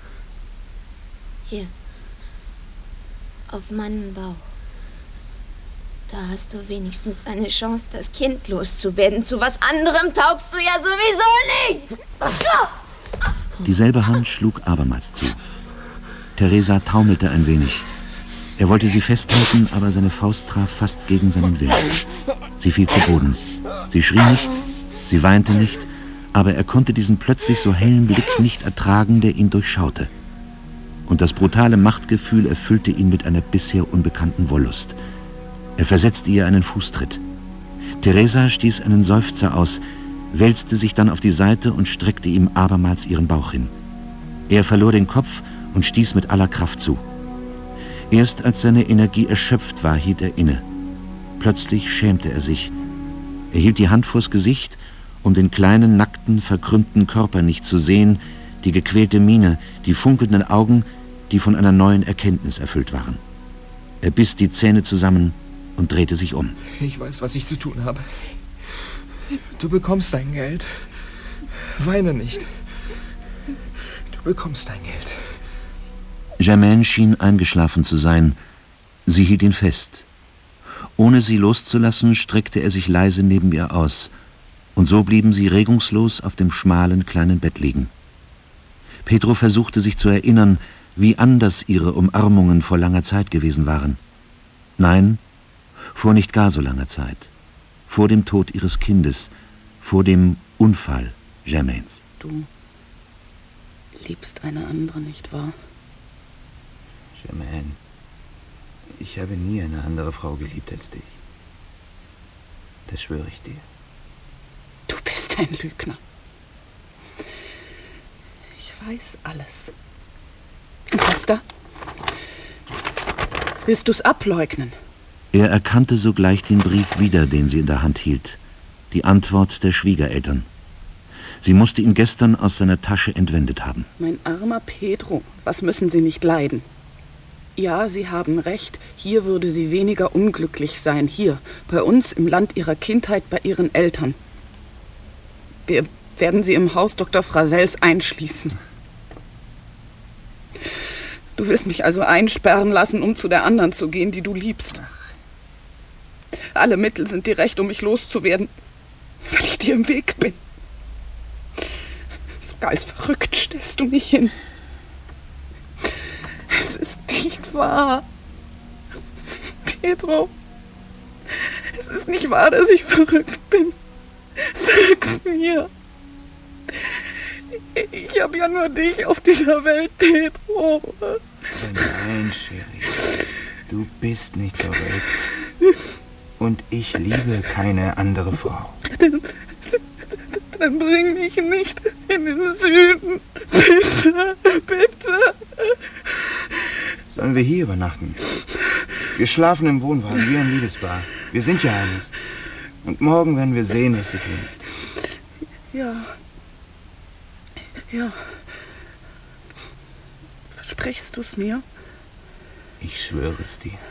Hier. Auf meinen Bauch. Da hast du wenigstens eine Chance, das Kind loszuwerden. Zu was anderem taugst du ja sowieso nicht. Dieselbe Hand schlug abermals zu. Theresa taumelte ein wenig. Er wollte sie festhalten, aber seine Faust traf fast gegen seinen Willen. Sie fiel zu Boden. Sie schrie nicht, sie weinte nicht, aber er konnte diesen plötzlich so hellen Blick nicht ertragen, der ihn durchschaute. Und das brutale Machtgefühl erfüllte ihn mit einer bisher unbekannten Wollust. Er versetzte ihr einen Fußtritt. Theresa stieß einen Seufzer aus, wälzte sich dann auf die Seite und streckte ihm abermals ihren Bauch hin. Er verlor den Kopf und stieß mit aller Kraft zu. Erst als seine Energie erschöpft war, hielt er inne. Plötzlich schämte er sich. Er hielt die Hand vors Gesicht, um den kleinen, nackten, verkrümmten Körper nicht zu sehen, die gequälte Miene, die funkelnden Augen, die von einer neuen Erkenntnis erfüllt waren. Er biss die Zähne zusammen und drehte sich um. Ich weiß, was ich zu tun habe. Du bekommst dein Geld. Weine nicht. Du bekommst dein Geld. Germaine schien eingeschlafen zu sein. Sie hielt ihn fest. Ohne sie loszulassen, streckte er sich leise neben ihr aus. Und so blieben sie regungslos auf dem schmalen kleinen Bett liegen. Pedro versuchte sich zu erinnern, wie anders ihre Umarmungen vor langer Zeit gewesen waren. Nein, vor nicht gar so langer Zeit. Vor dem Tod ihres Kindes, vor dem Unfall Germaines. Du liebst eine andere, nicht wahr? Germaine, ich habe nie eine andere Frau geliebt als dich. Das schwöre ich dir. Du bist ein Lügner. Ich weiß alles. Und Esther? Willst du's ableugnen? Er erkannte sogleich den Brief wieder, den sie in der Hand hielt. Die Antwort der Schwiegereltern. Sie musste ihn gestern aus seiner Tasche entwendet haben. Mein armer Pedro, was müssen Sie nicht leiden? Ja, Sie haben recht, hier würde sie weniger unglücklich sein. Hier, bei uns im Land ihrer Kindheit, bei ihren Eltern. Wir werden sie im Haus Doktor Frasels einschließen. Du willst mich also einsperren lassen, um zu der anderen zu gehen, die du liebst. Alle Mittel sind dir recht, um mich loszuwerden, weil ich dir im Weg bin. Sogar als verrückt stellst du mich hin. Es ist nicht wahr. Pedro, es ist nicht wahr, dass ich verrückt bin. Sag's mir. Ich habe ja nur dich auf dieser Welt, Pedro. Nein, Cherie. Du bist nicht verrückt. Und ich liebe keine andere Frau. Dann, dann bring mich nicht in den Süden. Bitte, bitte. Sollen wir hier übernachten? Wir schlafen im Wohnwagen wie ein Liebespaar. Wir sind ja eines. Und morgen werden wir sehen, was zu tun ist. Ja. Ja. Versprichst du es mir? Ich schwöre es dir.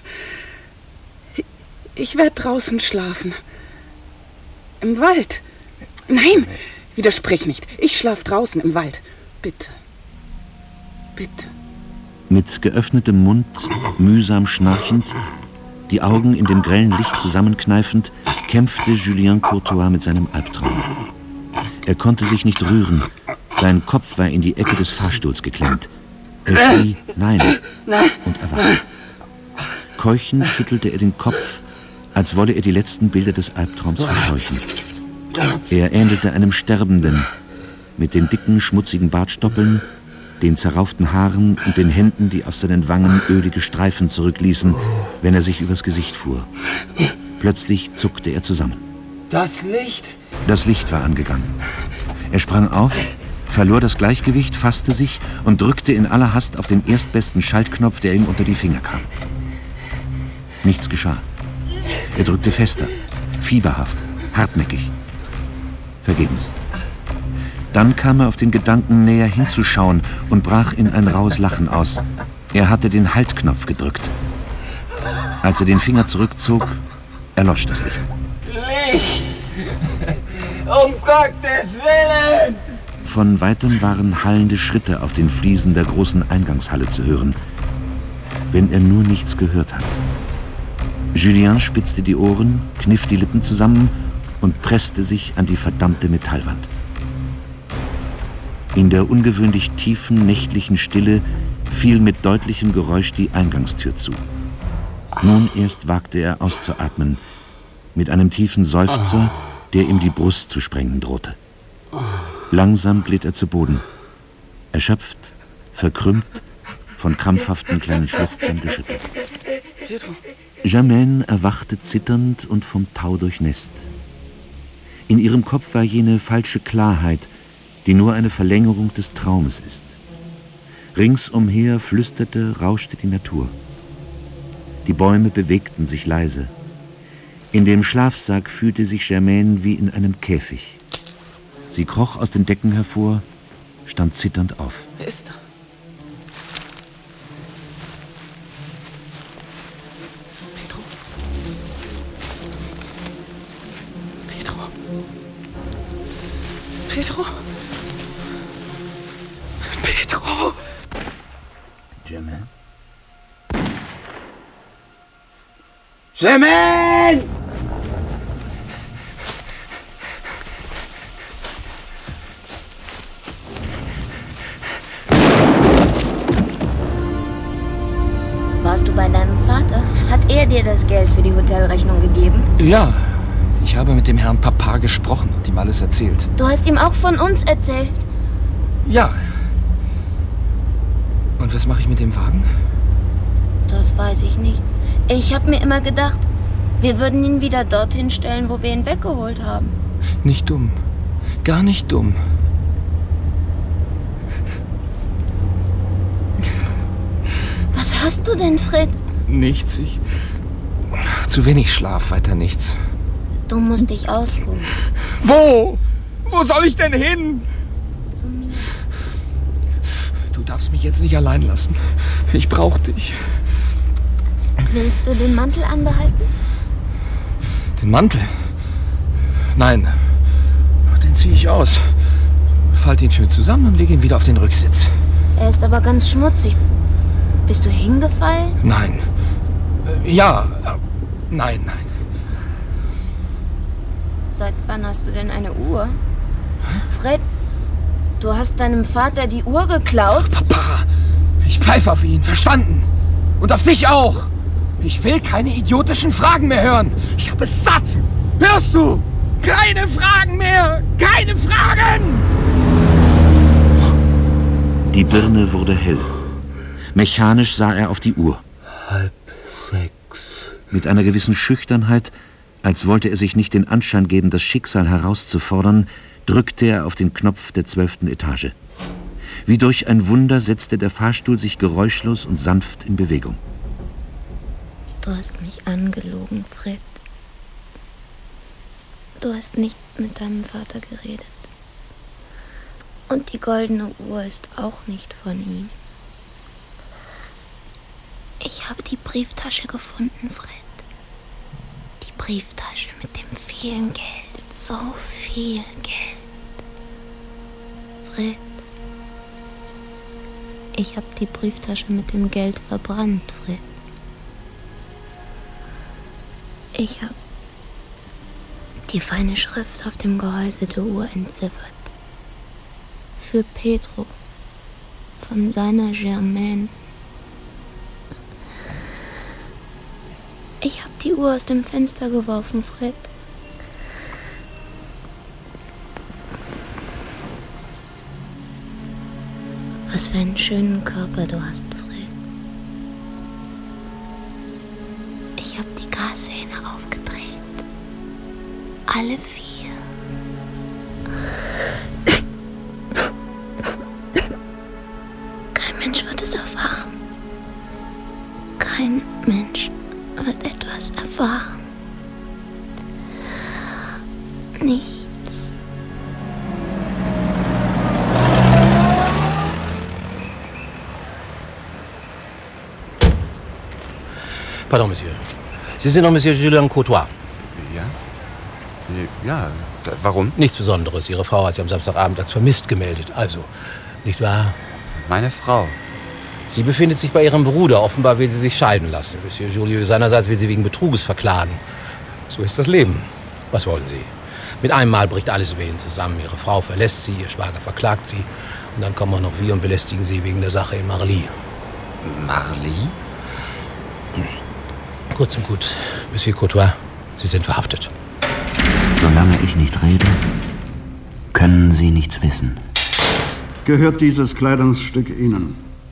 Ich werde draußen schlafen. Im Wald. Nein, widersprich nicht. Ich schlaf draußen im Wald. Bitte. Bitte. Mit geöffnetem Mund, mühsam schnarchend, die Augen in dem grellen Licht zusammenkneifend, kämpfte Julien Courtois mit seinem Albtraum. Er konnte sich nicht rühren. Sein Kopf war in die Ecke des Fahrstuhls geklemmt. Er schrie Nein und erwachte. Keuchend schüttelte er den Kopf, als wolle er die letzten Bilder des Albtraums verscheuchen. Er ähnelte einem Sterbenden, mit den dicken, schmutzigen Bartstoppeln, den zerrauften Haaren und den Händen, die auf seinen Wangen ölige Streifen zurückließen, wenn er sich übers Gesicht fuhr. Plötzlich zuckte er zusammen. Das Licht? Das Licht war angegangen. Er sprang auf, verlor das Gleichgewicht, fasste sich und drückte in aller Hast auf den erstbesten Schaltknopf, der ihm unter die Finger kam. Nichts geschah. Er drückte fester, fieberhaft, hartnäckig. Vergebens. Dann kam er auf den Gedanken, näher hinzuschauen und brach in ein raues Lachen aus. Er hatte den Haltknopf gedrückt. Als er den Finger zurückzog, erlosch das Licht. Licht! Um Gottes Willen! Von weitem waren hallende Schritte auf den Fliesen der großen Eingangshalle zu hören. Wenn er nur nichts gehört hat. Julien spitzte die Ohren, kniff die Lippen zusammen und presste sich an die verdammte Metallwand. In der ungewöhnlich tiefen, nächtlichen Stille fiel mit deutlichem Geräusch die Eingangstür zu. Nun erst wagte er auszuatmen, mit einem tiefen Seufzer, der ihm die Brust zu sprengen drohte. Langsam glitt er zu Boden, erschöpft, verkrümmt, von krampfhaften kleinen Schluchzern geschüttelt. Pietro. Germaine erwachte zitternd und vom Tau durchnässt. In ihrem Kopf war jene falsche Klarheit, die nur eine Verlängerung des Traumes ist. Ringsumher flüsterte, rauschte die Natur. Die Bäume bewegten sich leise. In dem Schlafsack fühlte sich Germaine wie in einem Käfig. Sie kroch aus den Decken hervor, stand zitternd auf. Wer ist da? Pedro? Pedro? Pedro? Pedro! Germaine? Germaine! Warst du bei deinem Vater? Hat er dir das Geld für die Hotelrechnung gegeben? Ja, ich habe mit dem Herrn Papa gesprochen und ihm alles erzählt. Du hast ihm auch von uns erzählt? Ja. Und was mache ich mit dem Wagen? Das weiß ich nicht. Ich habe mir immer gedacht, wir würden ihn wieder dorthin stellen, wo wir ihn weggeholt haben. Nicht dumm. Gar nicht dumm. Was hast du denn, Fred? Nichts. Ich... Zu wenig Schlaf, weiter nichts. Du musst dich ausruhen. Wo? Wo soll ich denn hin? Zu mir. Du darfst mich jetzt nicht allein lassen. Ich brauche dich. Willst du den Mantel anbehalten? Den Mantel? Nein. Den ziehe ich aus. Falte ihn schön zusammen und lege ihn wieder auf den Rücksitz. Er ist aber ganz schmutzig. Bist du hingefallen? Nein. Äh, ja, äh, nein, nein. Seit wann hast du denn eine Uhr? Fred, du hast deinem Vater die Uhr geklaut? Papa, ich pfeife auf ihn, verstanden? Und auf dich auch. Ich will keine idiotischen Fragen mehr hören. Ich habe es satt. Hörst du? Keine Fragen mehr! Keine Fragen! Die Birne wurde hell. Mechanisch sah er auf die Uhr. Halb sechs. Mit einer gewissen Schüchternheit, als wollte er sich nicht den Anschein geben, das Schicksal herauszufordern, drückte er auf den Knopf der zwölften Etage. Wie durch ein Wunder setzte der Fahrstuhl sich geräuschlos und sanft in Bewegung. Du hast mich angelogen, Fred. Du hast nicht mit deinem Vater geredet. Und die goldene Uhr ist auch nicht von ihm. Ich habe die Brieftasche gefunden, Fred. Die Brieftasche mit dem vielen Geld. So viel Geld. Fred. Ich habe die Brieftasche mit dem Geld verbrannt, Fred. Ich habe die feine Schrift auf dem Gehäuse der Uhr entziffert. Für Pedro. Von seiner Germaine. Ich habe die Uhr aus dem Fenster geworfen, Fred. Was für einen schönen Körper du hast, Fred. Ich habe die Gashähne aufgedreht. Alle vier. Kein Mensch wird es erfahren. Kein Mensch wird etwas erfahren. Nichts. Pardon, Monsieur. Sie sind doch Monsieur Julien Courtois. Ja? Ja, da, warum? Nichts Besonderes. Ihre Frau hat Sie am Samstagabend als vermisst gemeldet. Also, nicht wahr? Meine Frau. Sie befindet sich bei ihrem Bruder. Offenbar will sie sich scheiden lassen. Monsieur Julien seinerseits will sie wegen Betruges verklagen. So ist das Leben. Was wollen Sie? Mit einem Mal bricht alles über ihn zusammen. Ihre Frau verlässt sie, ihr Schwager verklagt sie. Und dann kommen auch noch wir und belästigen sie wegen der Sache in Marly. Marly? Kurz und gut, Monsieur Courtois, Sie sind verhaftet. Solange ich nicht rede, können Sie nichts wissen. Gehört dieses Kleidungsstück Ihnen?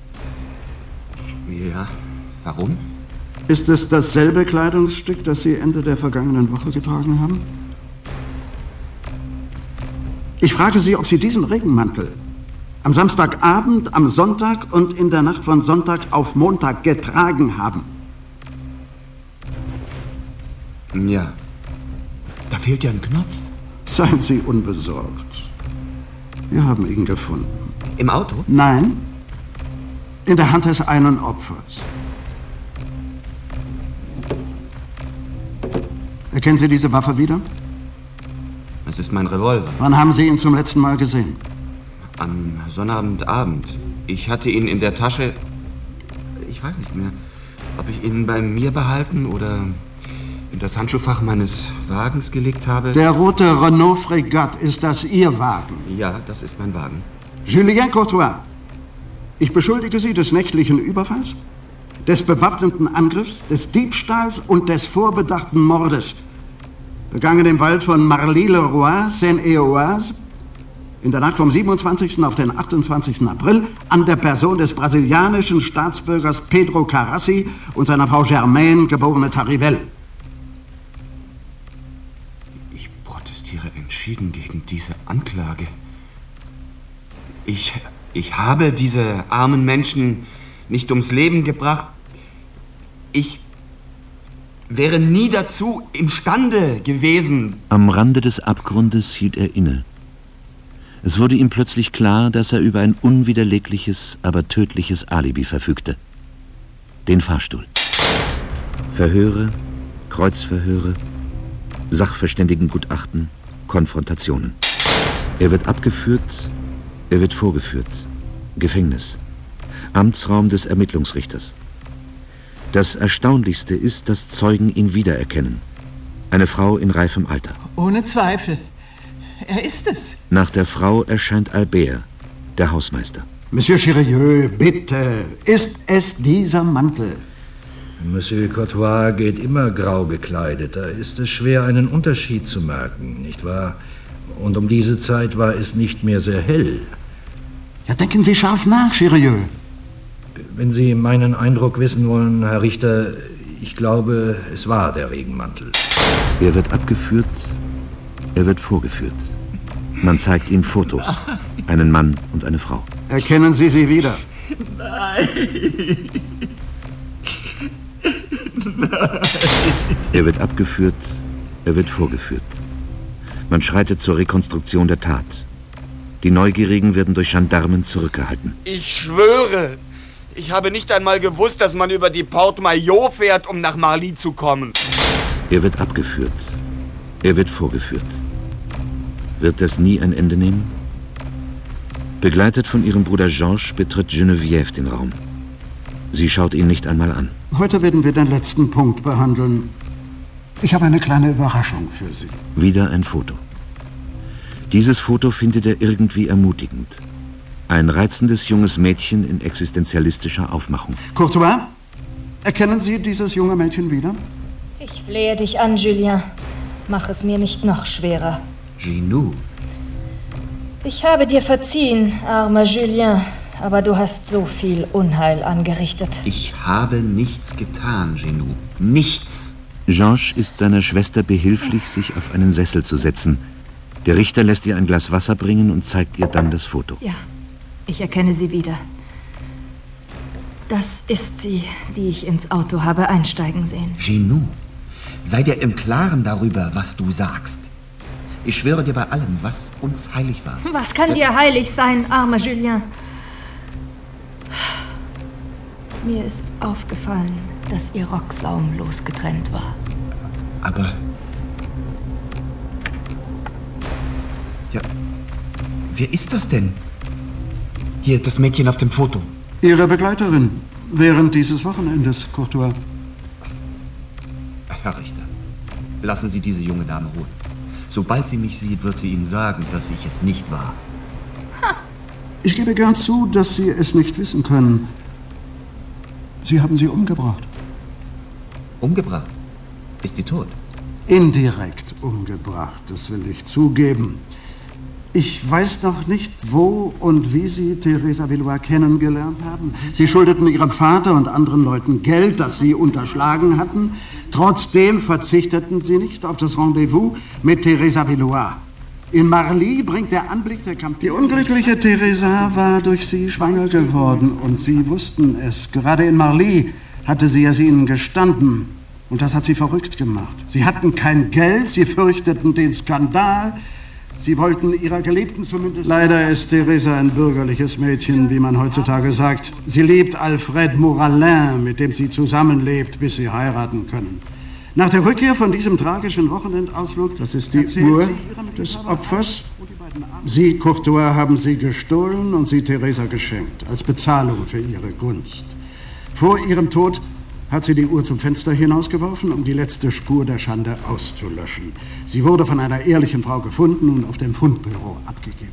Ja, warum? Ist es dasselbe Kleidungsstück, das Sie Ende der vergangenen Woche getragen haben? Ich frage Sie, ob Sie diesen Regenmantel am Samstagabend, am Sonntag und in der Nacht von Sonntag auf Montag getragen haben. Ja. Da fehlt ja ein Knopf. Seien Sie unbesorgt. Wir haben ihn gefunden. Im Auto? Nein. In der Hand des einen Opfers. Erkennen Sie diese Waffe wieder? Das ist mein Revolver. Wann haben Sie ihn zum letzten Mal gesehen? Am Sonnabendabend. Ich hatte ihn in der Tasche. Ich weiß nicht mehr, ob ich ihn bei mir behalten oder in das Handschuhfach meines Wagens gelegt habe. Der rote Renault Fregatte, ist das Ihr Wagen? Ja, das ist mein Wagen. Julien Courtois, ich beschuldige Sie des nächtlichen Überfalls, des bewaffneten Angriffs, des Diebstahls und des vorbedachten Mordes. Begangen im Wald von Marly-le-Roi, Seine-et-Oise, in der Nacht vom siebenundzwanzigsten auf den achtundzwanzigsten April an der Person des brasilianischen Staatsbürgers Pedro Carassi und seiner Frau Germaine, geborene Tarivelle. Ich protestiere entschieden gegen diese Anklage. Ich, ich habe diese armen Menschen nicht ums Leben gebracht. Ich wäre nie dazu imstande gewesen. Am Rande des Abgrundes hielt er inne. Es wurde ihm plötzlich klar, dass er über ein unwiderlegliches, aber tödliches Alibi verfügte. Den Fahrstuhl. Verhöre, Kreuzverhöre, Sachverständigengutachten, Konfrontationen. Er wird abgeführt, er wird vorgeführt. Gefängnis. Amtsraum des Ermittlungsrichters. Das Erstaunlichste ist, dass Zeugen ihn wiedererkennen. Eine Frau in reifem Alter. Ohne Zweifel. Er ist es. Nach der Frau erscheint Albert, der Hausmeister. Monsieur Chérieux, bitte, ist es dieser Mantel? Monsieur Courtois geht immer grau gekleidet. Da ist es schwer, einen Unterschied zu merken, nicht wahr? Und um diese Zeit war es nicht mehr sehr hell. Ja, denken Sie scharf nach, Chérieux. Wenn Sie meinen Eindruck wissen wollen, Herr Richter, ich glaube, es war der Regenmantel. Er wird abgeführt, er wird vorgeführt. Man zeigt ihm Fotos, einen Mann und eine Frau. Erkennen Sie sie wieder? Nein. Nein. Er wird abgeführt, er wird vorgeführt. Man schreitet zur Rekonstruktion der Tat. Die Neugierigen werden durch Gendarmen zurückgehalten. Ich schwöre, ich habe nicht einmal gewusst, dass man über die Porte Maillot fährt, um nach Marly zu kommen. Er wird abgeführt, er wird vorgeführt. Wird das nie ein Ende nehmen? Begleitet von ihrem Bruder Georges betritt Geneviève den Raum. Sie schaut ihn nicht einmal an. Heute werden wir den letzten Punkt behandeln. Ich habe eine kleine Überraschung für Sie. Wieder ein Foto. Dieses Foto findet er irgendwie ermutigend. Ein reizendes junges Mädchen in existenzialistischer Aufmachung. Courtois, erkennen Sie dieses junge Mädchen wieder? Ich flehe dich an, Julien. Mach es mir nicht noch schwerer. Ginou. Ich habe dir verziehen, armer Julien, aber du hast so viel Unheil angerichtet. Ich habe nichts getan, Ginou. Nichts. Georges ist seiner Schwester behilflich, sich auf einen Sessel zu setzen. Der Richter lässt ihr ein Glas Wasser bringen und zeigt ihr dann das Foto. Ja, ich erkenne sie wieder. Das ist sie, die ich ins Auto habe einsteigen sehen. Ginou, sei dir im Klaren darüber, was du sagst. Ich schwöre dir bei allem, was uns heilig war. Was kann dir heilig sein, armer Julien? Mir ist aufgefallen, dass ihr Rock saumlos getrennt war. Aber... Ja, wer ist das denn? Hier, das Mädchen auf dem Foto. Ihre Begleiterin während dieses Wochenendes, Courtois. Herr Richter, lassen Sie diese junge Dame ruhen. Sobald sie mich sieht, wird sie Ihnen sagen, dass ich es nicht war. Ich gebe gern zu, dass Sie es nicht wissen können. Sie haben sie umgebracht. Umgebracht? Ist sie tot? Indirekt umgebracht, das will ich zugeben. Ich weiß noch nicht, wo und wie Sie Teresa Villois kennengelernt haben. Sie schuldeten Ihrem Vater und anderen Leuten Geld, das Sie unterschlagen hatten. Trotzdem verzichteten Sie nicht auf das Rendezvous mit Teresa Villois. In Marly bringt der Anblick der Campine... Die unglückliche Teresa war durch Sie schwanger geworden und Sie wussten es. Gerade in Marly hatte sie es Ihnen gestanden. Und das hat Sie verrückt gemacht. Sie hatten kein Geld, Sie fürchteten den Skandal... Sie wollten Ihrer Geliebten zumindest... Leider ist Teresa ein bürgerliches Mädchen, wie man heutzutage sagt. Sie liebt Alfred Moralin, mit dem sie zusammenlebt, bis sie heiraten können. Nach der Rückkehr von diesem tragischen Wochenendausflug, das ist die Uhr des Opfers, Sie, Courtois, haben sie gestohlen und sie Teresa geschenkt, als Bezahlung für ihre Gunst. Vor ihrem Tod hat sie die Uhr zum Fenster hinausgeworfen, um die letzte Spur der Schande auszulöschen. Sie wurde von einer ehrlichen Frau gefunden und auf dem Fundbüro abgegeben.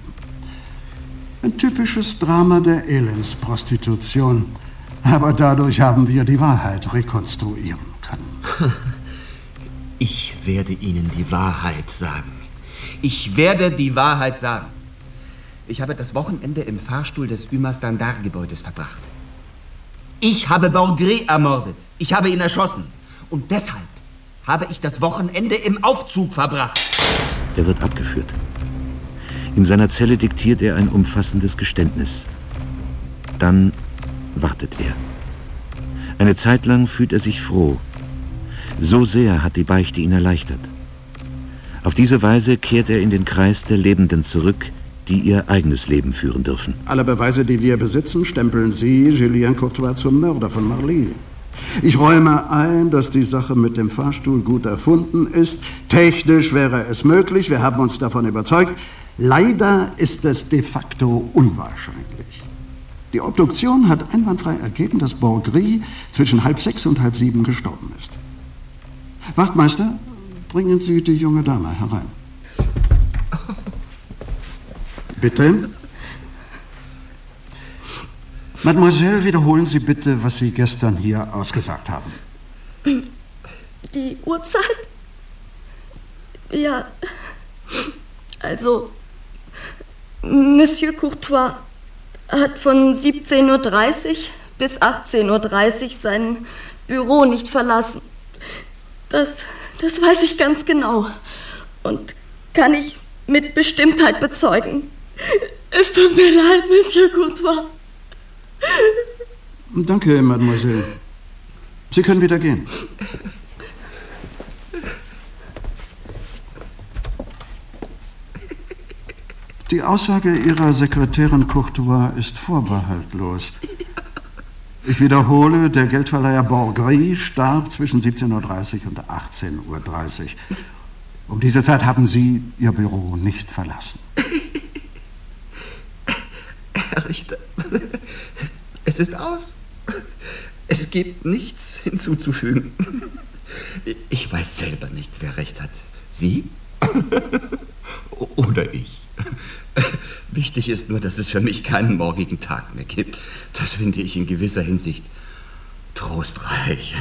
Ein typisches Drama der Elendsprostitution. Aber dadurch haben wir die Wahrheit rekonstruieren können. Ich werde Ihnen die Wahrheit sagen. Ich werde die Wahrheit sagen. Ich habe das Wochenende im Fahrstuhl des Humain Standard-Gebäudes verbracht. Ich habe Borgré ermordet. Ich habe ihn erschossen. Und deshalb habe ich das Wochenende im Aufzug verbracht. Er wird abgeführt. In seiner Zelle diktiert er ein umfassendes Geständnis. Dann wartet er. Eine Zeit lang fühlt er sich froh. So sehr hat die Beichte ihn erleichtert. Auf diese Weise kehrt er in den Kreis der Lebenden zurück, die ihr eigenes Leben führen dürfen. Alle Beweise, die wir besitzen, stempeln Sie, Julien Courtois, zum Mörder von Marly. Ich räume ein, dass die Sache mit dem Fahrstuhl gut erfunden ist. Technisch wäre es möglich, wir haben uns davon überzeugt. Leider ist es de facto unwahrscheinlich. Die Obduktion hat einwandfrei ergeben, dass Borgry zwischen halb sechs und halb sieben gestorben ist. Wachtmeister, bringen Sie die junge Dame herein. Bitte. Mademoiselle, wiederholen Sie bitte, was Sie gestern hier ausgesagt haben. Die Uhrzeit? Ja. Also, Monsieur Courtois hat von siebzehn Uhr dreißig bis achtzehn Uhr dreißig sein Büro nicht verlassen. Das, das weiß ich ganz genau und kann ich mit Bestimmtheit bezeugen. Es tut mir leid, Monsieur Courtois. Danke, Mademoiselle. Sie können wieder gehen. Die Aussage Ihrer Sekretärin Courtois ist vorbehaltlos. Ich wiederhole, der Geldverleiher Borgry starb zwischen siebzehn Uhr dreißig und achtzehn Uhr dreißig. Um diese Zeit haben Sie Ihr Büro nicht verlassen. Herr Richter, es ist aus. Es gibt nichts hinzuzufügen. Ich weiß selber nicht, wer recht hat. Sie? Oder ich? Wichtig ist nur, dass es für mich keinen morgigen Tag mehr gibt. Das finde ich in gewisser Hinsicht trostreich.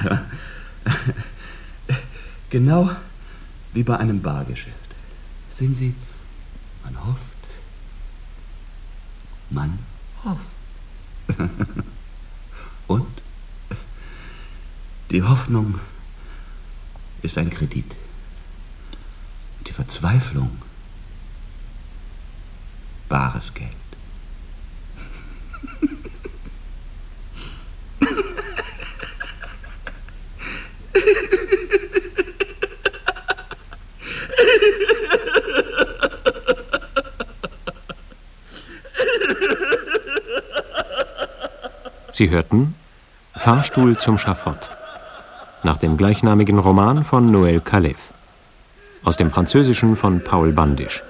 Genau wie bei einem Bargeschäft. Sehen Sie, man hofft. Man hofft. Und die Hoffnung ist ein Kredit. Die Verzweiflung bares Geld. Sie hörten Fahrstuhl zum Schafott, nach dem gleichnamigen Roman von Noël Caleff, aus dem Französischen von Paul Bandisch.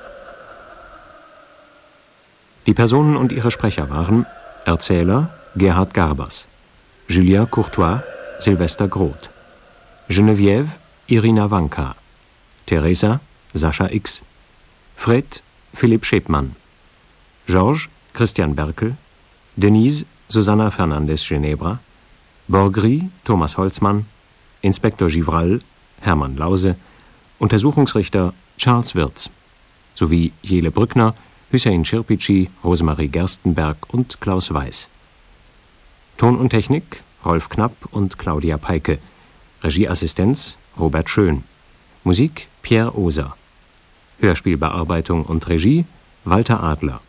Die Personen und ihre Sprecher waren Erzähler Gerhard Garbers, Julien Courtois, Sylvester Groth, Geneviève Irina Wanka, Teresa Sascha X, Fred Philipp Schepmann, Georges Christian Berkel, Denise Susanna Fernandes-Genebra, Borgry Thomas Holzmann, Inspektor Givral Hermann Lause, Untersuchungsrichter Charles Wirz, sowie Jele Brückner, Hüseyin Çirpici, Rosemarie Gerstenberg und Klaus Weiß. Ton und Technik Rolf Knapp und Claudia Peike. Regieassistenz Robert Schön. Musik Pierre Oser. Hörspielbearbeitung und Regie Walter Adler.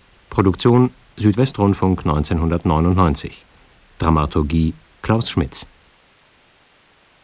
Produktion Südwestrundfunk neunzehnhundertneunundneunzig. Dramaturgie Klaus Schmitz.